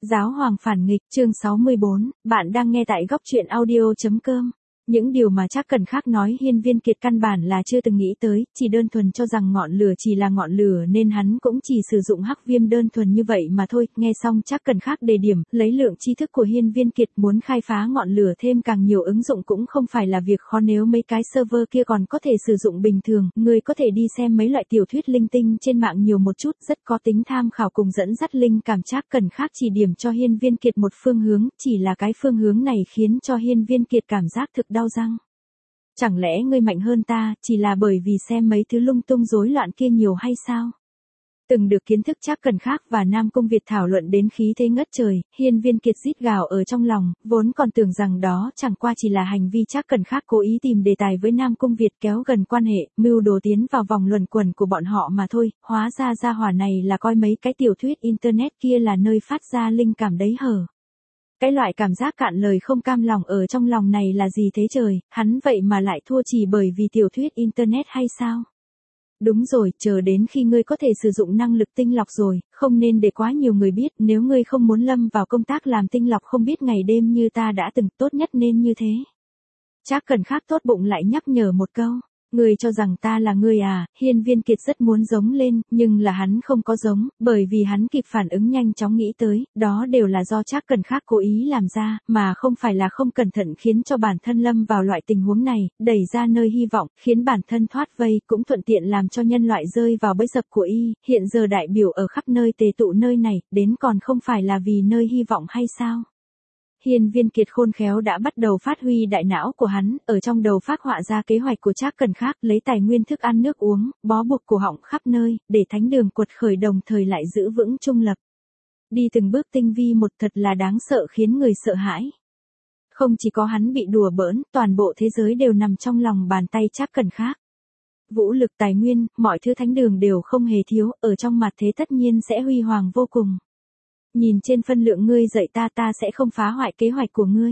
Giáo hoàng phản nghịch, chương 64, bạn đang nghe tại góc truyện audio.com. Những điều mà Trác Cần Khác nói Hiên Viên Kiệt căn bản là chưa từng nghĩ tới, chỉ đơn thuần cho rằng ngọn lửa chỉ là ngọn lửa nên hắn cũng chỉ sử dụng hắc viêm đơn thuần như vậy mà thôi. Nghe xong Trác Cần Khác đề điểm, lấy lượng tri thức của Hiên Viên Kiệt muốn khai phá ngọn lửa thêm càng nhiều ứng dụng cũng không phải là việc khó, nếu mấy cái server kia còn có thể sử dụng bình thường, người có thể đi xem mấy loại tiểu thuyết linh tinh trên mạng nhiều một chút, rất có tính tham khảo cùng dẫn dắt linh cảm. Trác Cần Khác chỉ điểm cho Hiên Viên Kiệt một phương hướng, chỉ là cái phương hướng này khiến cho Hiên Viên Kiệt cảm giác thực đau răng. Chẳng lẽ ngươi mạnh hơn ta, chỉ là bởi vì xem mấy thứ lung tung rối loạn kia nhiều hay sao? Từng được kiến thức Trác Cần Khác và Nam Cung Việt thảo luận đến khí thế ngất trời, Hiên Viên Kiệt rít gào ở trong lòng, vốn còn tưởng rằng đó chẳng qua chỉ là hành vi Trác Cần Khác cố ý tìm đề tài với Nam Cung Việt kéo gần quan hệ, mưu đồ tiến vào vòng luẩn quẩn của bọn họ mà thôi, hóa ra gia hỏa này là coi mấy cái tiểu thuyết internet kia là nơi phát ra linh cảm đấy hở. Cái loại cảm giác cạn lời không cam lòng ở trong lòng này là gì thế trời, hắn vậy mà lại thua chỉ bởi vì tiểu thuyết internet hay sao? Đúng rồi, chờ đến khi ngươi có thể sử dụng năng lực tinh lọc rồi, không nên để quá nhiều người biết, nếu ngươi không muốn lâm vào công tác làm tinh lọc không biết ngày đêm như ta đã từng, tốt nhất nên như thế. Trác Cần Khác tốt bụng lại nhắc nhở một câu. Ngươi cho rằng ta là ngươi à? Hiên Viên Kiệt rất muốn giống lên, nhưng là hắn không có giống, bởi vì hắn kịp phản ứng nhanh chóng nghĩ tới, đó đều là do Trác Cần Khác cố ý làm ra, mà không phải là không cẩn thận khiến cho bản thân lâm vào loại tình huống này, đẩy ra nơi hy vọng, khiến bản thân thoát vây, cũng thuận tiện làm cho nhân loại rơi vào bẫy dập của y, hiện giờ đại biểu ở khắp nơi tề tụ nơi này, đến còn không phải là vì nơi hy vọng hay sao? Hiên Viên Kiệt khôn khéo đã bắt đầu phát huy đại não của hắn, ở trong đầu phác họa ra kế hoạch của Trác Cần Khác, lấy tài nguyên thức ăn nước uống, bó buộc cổ họng khắp nơi, để thánh đường quật khởi đồng thời lại giữ vững trung lập. Đi từng bước tinh vi một thật là đáng sợ khiến người sợ hãi. Không chỉ có hắn bị đùa bỡn, toàn bộ thế giới đều nằm trong lòng bàn tay Trác Cần Khác. Vũ lực tài nguyên, mọi thứ thánh đường đều không hề thiếu, ở trong mặt thế tất nhiên sẽ huy hoàng vô cùng. Nhìn trên phân lượng ngươi dạy ta sẽ không phá hoại kế hoạch của ngươi.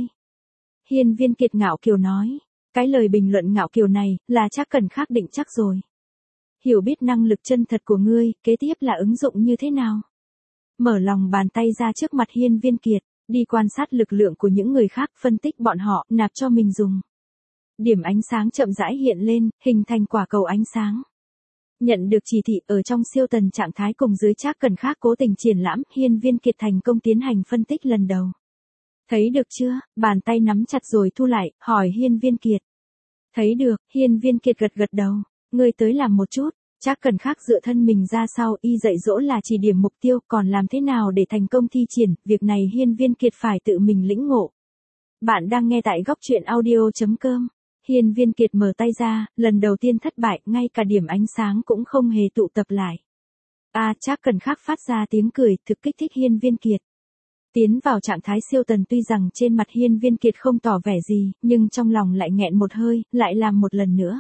Hiên Viên Kiệt ngạo kiều nói. Cái lời bình luận ngạo kiều này, là Trác Cần Khác định chắc rồi. Hiểu biết năng lực chân thật của ngươi, kế tiếp là ứng dụng như thế nào? Mở lòng bàn tay ra trước mặt Hiên Viên Kiệt, đi quan sát lực lượng của những người khác, phân tích bọn họ, nạp cho mình dùng. Điểm ánh sáng chậm rãi hiện lên, hình thành quả cầu ánh sáng. Nhận được chỉ thị ở trong siêu tần trạng thái cùng dưới Trác Cần Khác cố tình triển lãm, Hiên Viên Kiệt thành công tiến hành phân tích lần đầu. Thấy được chưa? Bàn tay nắm chặt rồi thu lại, hỏi Hiên Viên Kiệt. Thấy được, Hiên Viên Kiệt gật gật đầu. Ngươi tới làm một chút. Trác Cần Khác dựa thân mình ra sau, y dạy dỗ là chỉ điểm mục tiêu, còn làm thế nào để thành công thi triển, việc này Hiên Viên Kiệt phải tự mình lĩnh ngộ. Bạn đang nghe tại góc truyện audio.com. Hiên Viên Kiệt mở tay ra, lần đầu tiên thất bại, ngay cả điểm ánh sáng cũng không hề tụ tập lại. Trác Cần Khác phát ra tiếng cười, thực kích thích Hiên Viên Kiệt. Tiến vào trạng thái siêu tần, tuy rằng trên mặt Hiên Viên Kiệt không tỏ vẻ gì, nhưng trong lòng lại nghẹn một hơi, lại làm một lần nữa.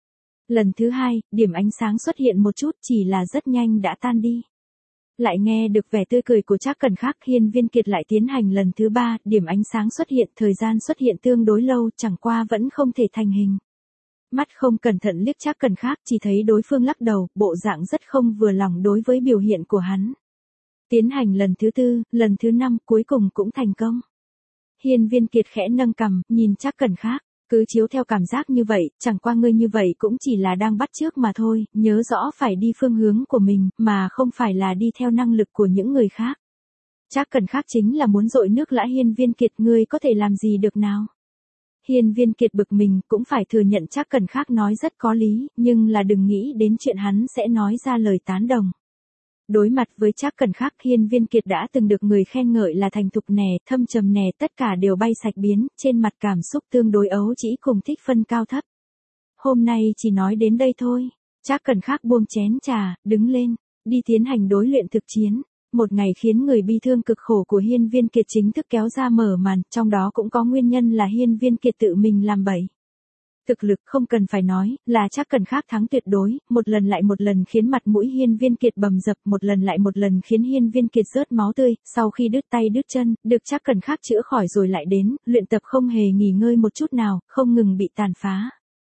Lần thứ hai, điểm ánh sáng xuất hiện một chút, chỉ là rất nhanh đã tan đi. Lại nghe được vẻ tươi cười của Trác Cần Khác, Hiên Viên Kiệt lại tiến hành lần thứ ba, điểm ánh sáng xuất hiện, thời gian xuất hiện tương đối lâu, chẳng qua vẫn không thể thành hình. Mắt không cẩn thận liếc Trác Cần Khác, chỉ thấy đối phương lắc đầu, bộ dạng rất không vừa lòng đối với biểu hiện của hắn. Tiến hành lần thứ tư, lần thứ năm, cuối cùng cũng thành công. Hiên Viên Kiệt khẽ nâng cằm, nhìn Trác Cần Khác. Cứ chiếu theo cảm giác như vậy, chẳng qua ngươi như vậy cũng chỉ là đang bắt chước mà thôi, nhớ rõ phải đi phương hướng của mình, mà không phải là đi theo năng lực của những người khác. Trác Cần Khác chính là muốn dội nước lã Hiên Viên Kiệt, ngươi có thể làm gì được nào? Hiên Viên Kiệt bực mình, cũng phải thừa nhận Trác Cần Khác nói rất có lý, nhưng là đừng nghĩ đến chuyện hắn sẽ nói ra lời tán đồng. Đối mặt với Trác Cần Khác, Hiên Viên Kiệt đã từng được người khen ngợi là thành thục nè, thâm trầm nè, tất cả đều bay sạch biến, trên mặt cảm xúc tương đối ấu trĩ cùng thích phân cao thấp. Hôm nay chỉ nói đến đây thôi. Trác Cần Khác buông chén trà, đứng lên, đi tiến hành đối luyện thực chiến. Một ngày khiến người bi thương cực khổ của Hiên Viên Kiệt chính thức kéo ra mở màn, trong đó cũng có nguyên nhân là Hiên Viên Kiệt tự mình làm bậy. Thực lực không cần phải nói, là Trác Cần Khác thắng tuyệt đối, một lần lại một lần khiến mặt mũi Hiên Viên Kiệt bầm dập, một lần lại một lần khiến Hiên Viên Kiệt rớt máu tươi, sau khi đứt tay đứt chân, được Trác Cần Khác chữa khỏi rồi lại đến, luyện tập không hề nghỉ ngơi một chút nào, không ngừng bị tàn phá.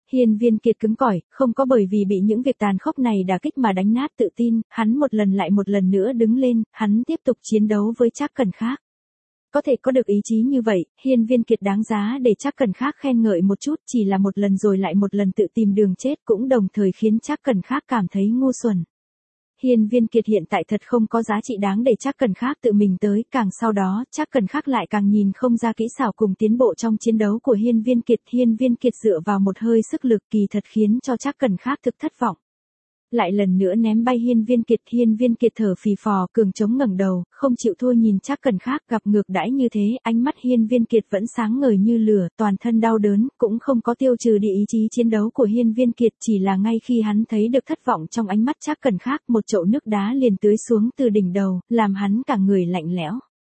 Hiên Viên Kiệt cứng cỏi, không có bởi vì bị những việc tàn khốc này đả kích mà đánh nát tự tin, hắn một lần lại một lần nữa đứng lên, hắn tiếp tục chiến đấu với Trác Cần Khác. Có thể có được ý chí như vậy, Hiên Viên Kiệt đáng giá để Trác Cần Khác khen ngợi một chút, chỉ là một lần rồi lại một lần tự tìm đường chết cũng đồng thời khiến Trác Cần Khác cảm thấy ngu xuẩn. Hiên Viên Kiệt hiện tại thật không có giá trị đáng để Trác Cần Khác tự mình tới, càng sau đó, Trác Cần Khác lại càng nhìn không ra kỹ xảo cùng tiến bộ trong chiến đấu của Hiên Viên Kiệt. Hiên Viên Kiệt dựa vào một hơi sức lực kỳ thật khiến cho Trác Cần Khác thực thất vọng. Lại lần nữa ném bay Hiên Viên Kiệt thở phì phò, cường chống ngẩng đầu, không chịu thua nhìn Trác Cần Khác gặp ngược đãi như thế, ánh mắt Hiên Viên Kiệt vẫn sáng ngời như lửa, toàn thân đau đớn, cũng không có tiêu trừ đi ý chí chiến đấu của Hiên Viên Kiệt, chỉ là ngay khi hắn thấy được thất vọng trong ánh mắt Trác Cần Khác, một chậu nước đá liền tưới xuống từ đỉnh đầu, làm hắn cả người lạnh lẽo.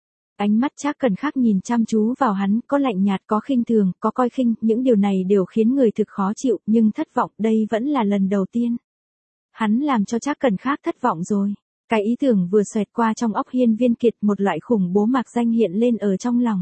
Ánh mắt Trác Cần Khác nhìn chăm chú vào hắn, có lạnh nhạt, có khinh thường, có coi khinh, những điều này đều khiến người thực khó chịu, nhưng thất vọng, đây vẫn là lần đầu tiên. Hắn làm cho Trác Cần Khác thất vọng rồi. Cái ý tưởng vừa xoẹt qua trong óc Hiên Viên Kiệt, một loại khủng bố mạc danh hiện lên ở trong lòng.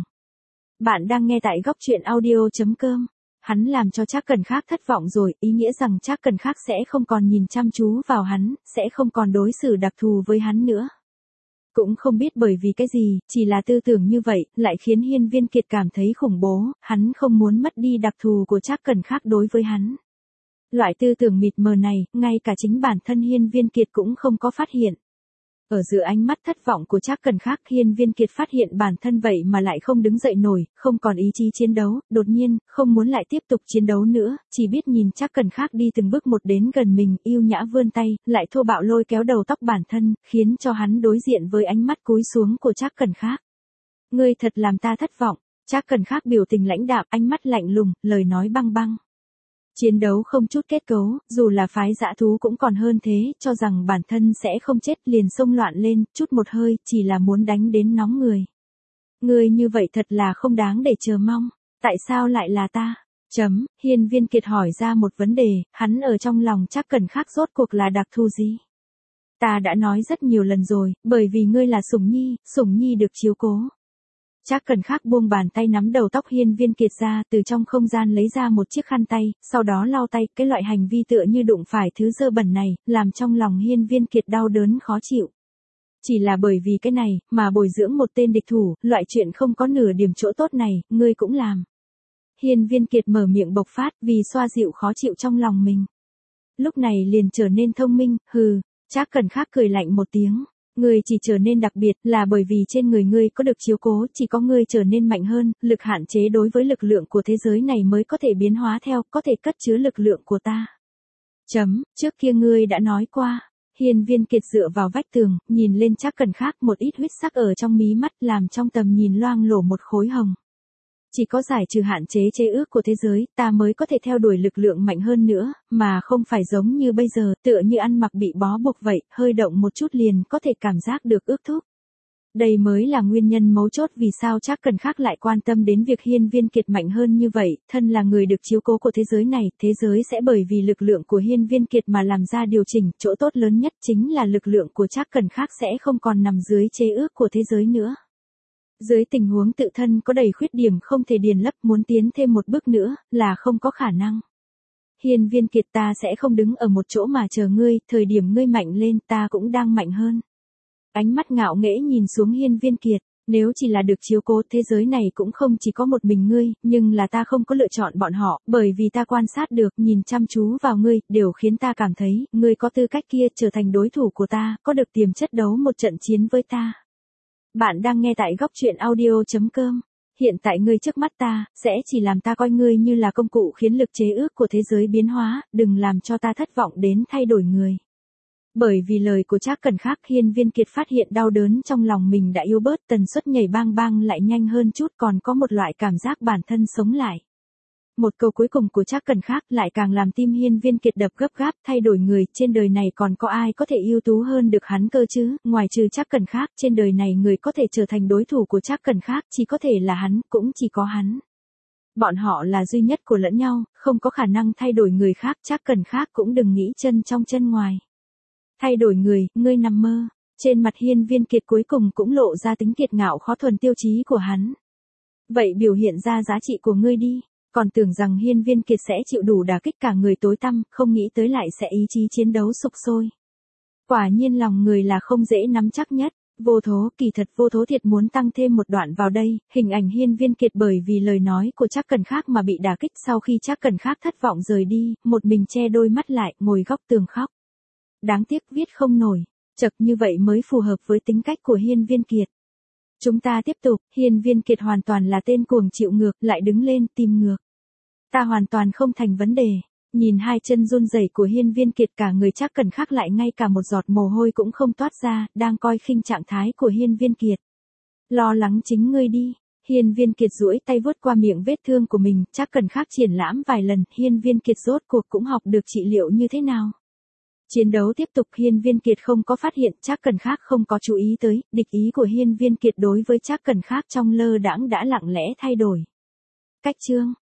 Bạn đang nghe tại góc truyện audio.com. Hắn làm cho Trác Cần Khác thất vọng rồi, ý nghĩa rằng Trác Cần Khác sẽ không còn nhìn chăm chú vào hắn, sẽ không còn đối xử đặc thù với hắn nữa. Cũng không biết bởi vì cái gì, chỉ là tư tưởng như vậy, lại khiến Hiên Viên Kiệt cảm thấy khủng bố, hắn không muốn mất đi đặc thù của Trác Cần Khác đối với hắn. Loại tư tưởng mịt mờ này, ngay cả chính bản thân Hiên Viên Kiệt cũng không có phát hiện. Ở giữa ánh mắt thất vọng của Trác Cần Khác, Hiên Viên Kiệt phát hiện bản thân vậy mà lại không đứng dậy nổi, không còn ý chí chiến đấu, đột nhiên, không muốn lại tiếp tục chiến đấu nữa, chỉ biết nhìn Trác Cần Khác đi từng bước một đến gần mình, yêu nhã vươn tay, lại thô bạo lôi kéo đầu tóc bản thân, khiến cho hắn đối diện với ánh mắt cúi xuống của Trác Cần Khác. Ngươi thật làm ta thất vọng. Trác Cần Khác biểu tình lãnh đạm, ánh mắt lạnh lùng, lời nói băng băng. Chiến đấu không chút kết cấu, dù là phái dã thú cũng còn hơn thế, cho rằng bản thân sẽ không chết liền xông loạn lên, chút một hơi, chỉ là muốn đánh đến nóng người. Người như vậy thật là không đáng để chờ mong. Tại sao lại là ta? Hiên Viên Kiệt hỏi ra một vấn đề, hắn ở trong lòng Trác Cần Khác rốt cuộc là đặc thù gì? Ta đã nói rất nhiều lần rồi, bởi vì ngươi là Sủng Nhi được chiếu cố. Trác Cần Khác buông bàn tay nắm đầu tóc Hiên Viên Kiệt ra, từ trong không gian lấy ra một chiếc khăn tay, sau đó lau tay, cái loại hành vi tựa như đụng phải thứ dơ bẩn này, làm trong lòng Hiên Viên Kiệt đau đớn khó chịu. Chỉ là bởi vì cái này, mà bồi dưỡng một tên địch thủ, loại chuyện không có nửa điểm chỗ tốt này, ngươi cũng làm. Hiên Viên Kiệt mở miệng bộc phát, vì xoa dịu khó chịu trong lòng mình. Lúc này liền trở nên thông minh, hừ, Trác Cần Khác cười lạnh một tiếng. Ngươi chỉ trở nên đặc biệt là bởi vì trên người ngươi có được chiếu cố, chỉ có ngươi trở nên mạnh hơn, lực hạn chế đối với lực lượng của thế giới này mới có thể biến hóa theo, có thể cất chứa lực lượng của ta. Trước kia ngươi đã nói qua. Hiên Viên Kiệt dựa vào vách tường, nhìn lên Trác Cần Khác, một ít huyết sắc ở trong mí mắt làm trong tầm nhìn loang lổ một khối hồng. Chỉ có giải trừ hạn chế chế ước của thế giới, ta mới có thể theo đuổi lực lượng mạnh hơn nữa, mà không phải giống như bây giờ, tựa như ăn mặc bị bó buộc vậy, hơi động một chút liền có thể cảm giác được ước thúc. Đây mới là nguyên nhân mấu chốt vì sao Trác Cần Khác lại quan tâm đến việc Hiên Viên Kiệt mạnh hơn như vậy, thân là người được chiếu cố của thế giới này, thế giới sẽ bởi vì lực lượng của Hiên Viên Kiệt mà làm ra điều chỉnh, chỗ tốt lớn nhất chính là lực lượng của Trác Cần Khác sẽ không còn nằm dưới chế ước của thế giới nữa. Dưới tình huống tự thân có đầy khuyết điểm không thể điền lấp, muốn tiến thêm một bước nữa, là không có khả năng. Hiên Viên Kiệt, ta sẽ không đứng ở một chỗ mà chờ ngươi, thời điểm ngươi mạnh lên ta cũng đang mạnh hơn. Ánh mắt ngạo nghễ nhìn xuống Hiên Viên Kiệt, nếu chỉ là được chiếu cố thế giới này cũng không chỉ có một mình ngươi, nhưng là ta không có lựa chọn bọn họ, bởi vì ta quan sát được, nhìn chăm chú vào ngươi, đều khiến ta cảm thấy, ngươi có tư cách kia trở thành đối thủ của ta, có được tiềm chất đấu một trận chiến với ta. Bạn đang nghe tại góc truyện audio.com. Hiện tại ngươi trước mắt ta, sẽ chỉ làm ta coi ngươi như là công cụ khiến lực chế ước của thế giới biến hóa, đừng làm cho ta thất vọng đến thay đổi người. Bởi vì lời của Trác Cần Khác, Hiên Viên Kiệt phát hiện đau đớn trong lòng mình đã yếu bớt, tần suất nhảy bang bang lại nhanh hơn chút, còn có một loại cảm giác bản thân sống lại. Một câu cuối cùng của Trác Cần Khác lại càng làm tim Hiên Viên Kiệt đập gấp gáp, thay đổi người, trên đời này còn có ai có thể ưu tú hơn được hắn cơ chứ, ngoài trừ Trác Cần Khác, trên đời này người có thể trở thành đối thủ của Trác Cần Khác, chỉ có thể là hắn, cũng chỉ có hắn. Bọn họ là duy nhất của lẫn nhau, không có khả năng thay đổi người khác, Trác Cần Khác cũng đừng nghĩ chân trong chân ngoài. Thay đổi người, ngươi nằm mơ. Trên mặt Hiên Viên Kiệt cuối cùng cũng lộ ra tính kiệt ngạo khó thuần tiêu chí của hắn. Vậy biểu hiện ra giá trị của ngươi đi. Còn tưởng rằng Hiên Viên Kiệt sẽ chịu đủ đả kích cả người tối tăm, không nghĩ tới lại sẽ ý chí chiến đấu sục sôi. Quả nhiên lòng người là không dễ nắm chắc nhất. Vô Thố, kỳ thật Vô Thố thiệt muốn tăng thêm một đoạn vào đây, hình ảnh Hiên Viên Kiệt bởi vì lời nói của Trác Cần Khác mà bị đả kích, sau khi Trác Cần Khác thất vọng rời đi, một mình che đôi mắt lại, ngồi góc tường khóc. Đáng tiếc viết không nổi, chật như vậy mới phù hợp với tính cách của Hiên Viên Kiệt. Chúng ta tiếp tục, Hiên Viên Kiệt hoàn toàn là tên cuồng chịu ngược, lại đứng lên tìm ngược. Ta hoàn toàn không thành vấn đề. Nhìn hai chân run rẩy của Hiên Viên Kiệt, cả người Trác Cần Khác lại ngay cả một giọt mồ hôi cũng không toát ra, đang coi khinh trạng thái của Hiên Viên Kiệt. Lo lắng chính ngươi đi. Hiên Viên Kiệt duỗi tay vuốt qua miệng vết thương của mình, Trác Cần Khác triển lãm vài lần, Hiên Viên Kiệt rốt cuộc cũng học được trị liệu như thế nào. Chiến đấu tiếp tục, Hiên Viên Kiệt không có phát hiện, Trác Cần Khác không có chú ý tới, địch ý của Hiên Viên Kiệt đối với Trác Cần Khác trong lơ đãng đã lặng lẽ thay đổi. Cách chương